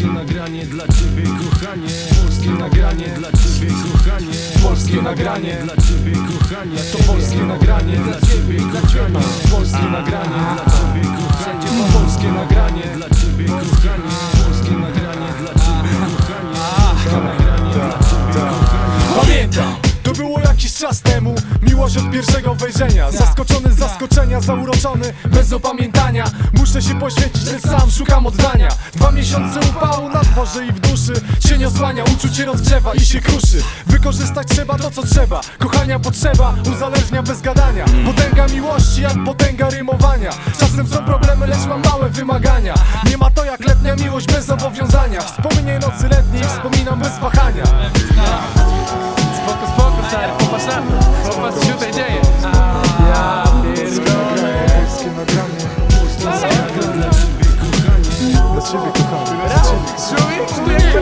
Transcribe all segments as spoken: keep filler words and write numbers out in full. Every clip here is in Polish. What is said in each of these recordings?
Polskie nagranie dla ciebie, kochanie. Polskie nagranie dla ciebie, kochanie. Polskie nagranie dla ciebie, kochanie. To polskie nagranie dla ciebie, kochanie. Polskie nagranie dla ciebie, kochanie. Polskie nagranie dla ciebie, kochanie. Polskie nagranie dla ciebie, kochanie. Polskie nagranie dla ciebie, kochanie. Pamiętam, to było jakiś czas temu. Miłość od pierwszego wejrzenia. Zaskoczony z zaskoczenia, zauroczony bez opamiętania. Muszę się poświęcić, lecz sam szukam oddania. Dwa miesiące upału na dworze i w duszy się nie osłania, uczucie rozgrzewa i się kruszy. Wykorzystać trzeba to co trzeba, kochania potrzeba, uzależnia bez gadania. Potęga miłości jak potęga rymowania. Czasem są problemy, lecz mam małe wymagania. Nie ma to jak letnia miłość bez zobowiązania. Wspomnienie nocy letniej wspominam bez wahania. Spoko, spoko, stary, popatrz na to. Popatrz, co się tutaj dzieje. Ja pierdolę. Polskie nagranie. Polskie nagranie dla ciebie, kochanie. Dla ciebie, kochany. Człowiek, czy tu nie?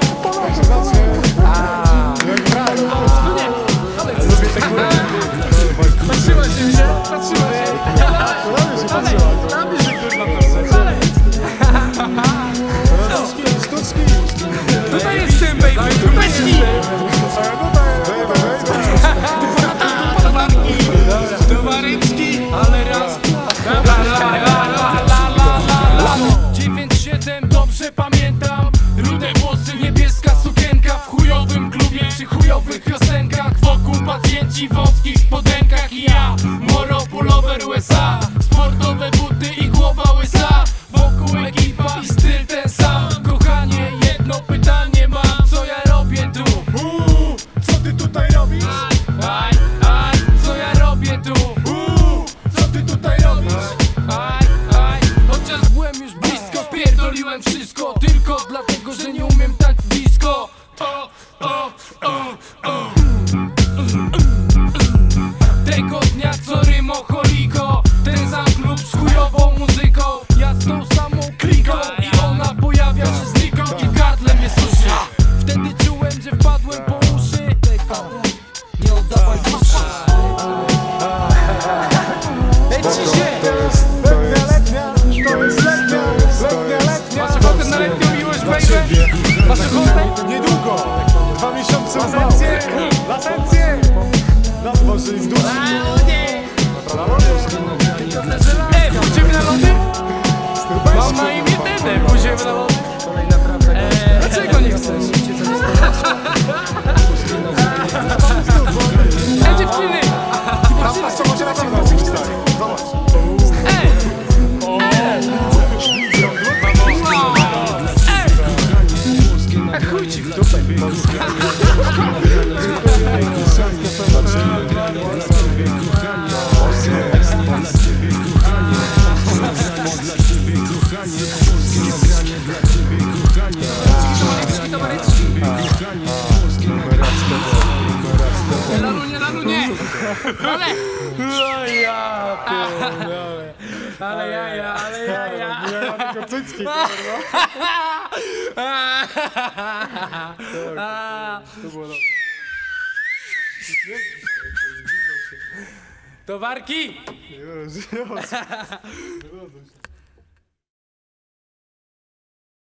Tu nie. Lubię te góry. Patrzyłaś się, widzicie? Patrzyłaś się. Dalej, tam się kurwa proszę. Dalej. Sztuczki. Tutaj jest tym, baby. Tupeczki. Towaryczki, ale raz. La la la la la la la. dziewięć siedem, dobrze pamiętam. Rude włosy, niebieska sukienka. W chujowym klubie przy chujowych piosenkach. Wokół pacjenci w wąskich spodenkach. I ja, moro pullover U S A. Sportowe buty i głowa łysa. Wokół ekipa i styl ten sam. Kochanie, jedno pytanie mam. Co ja robię tu? Uuu, co ty tutaj robisz? Aj, aj, co ja robię tu? Uuu, co ty tutaj robisz? Aj, aj, chociaż byłem już blisko, pierdoliłem wszystko. Tylko dlatego, że nie umiem tańczyć disco. O, o, o, o. Tego dnia co rymocholiko. Ten sam klub z chujową muzyką. Ja z tą samą kliką. I ona pojawia się znikąd i w gardle mnie suszy. Wtedy czułem, że wpadłem po uszy. Nie oddawaj duszy. Leci się. Letnia, letnia, to jest letnia, letnia, letnia. Masz ochotę na letnią miłość, baby? Masz ochotę? Niedługo, dwa miesiące lasencje, lasencje. Na dworze i z duszy. Na lodzie. Ej, pójdziemy na lody? Mam na imię Dede, pójdziemy na lody? Eee, dlaczego nie chcesz? Ej, dziewczyny! Tam co może raczej nocy wstać. Zobacz. Ej! Ej! Ej! A chuj ci w dupę. Lalunie, lalunie! Ale! Ale jaja, ale jaja! Ja tylko cycki, Towarki! Już, już.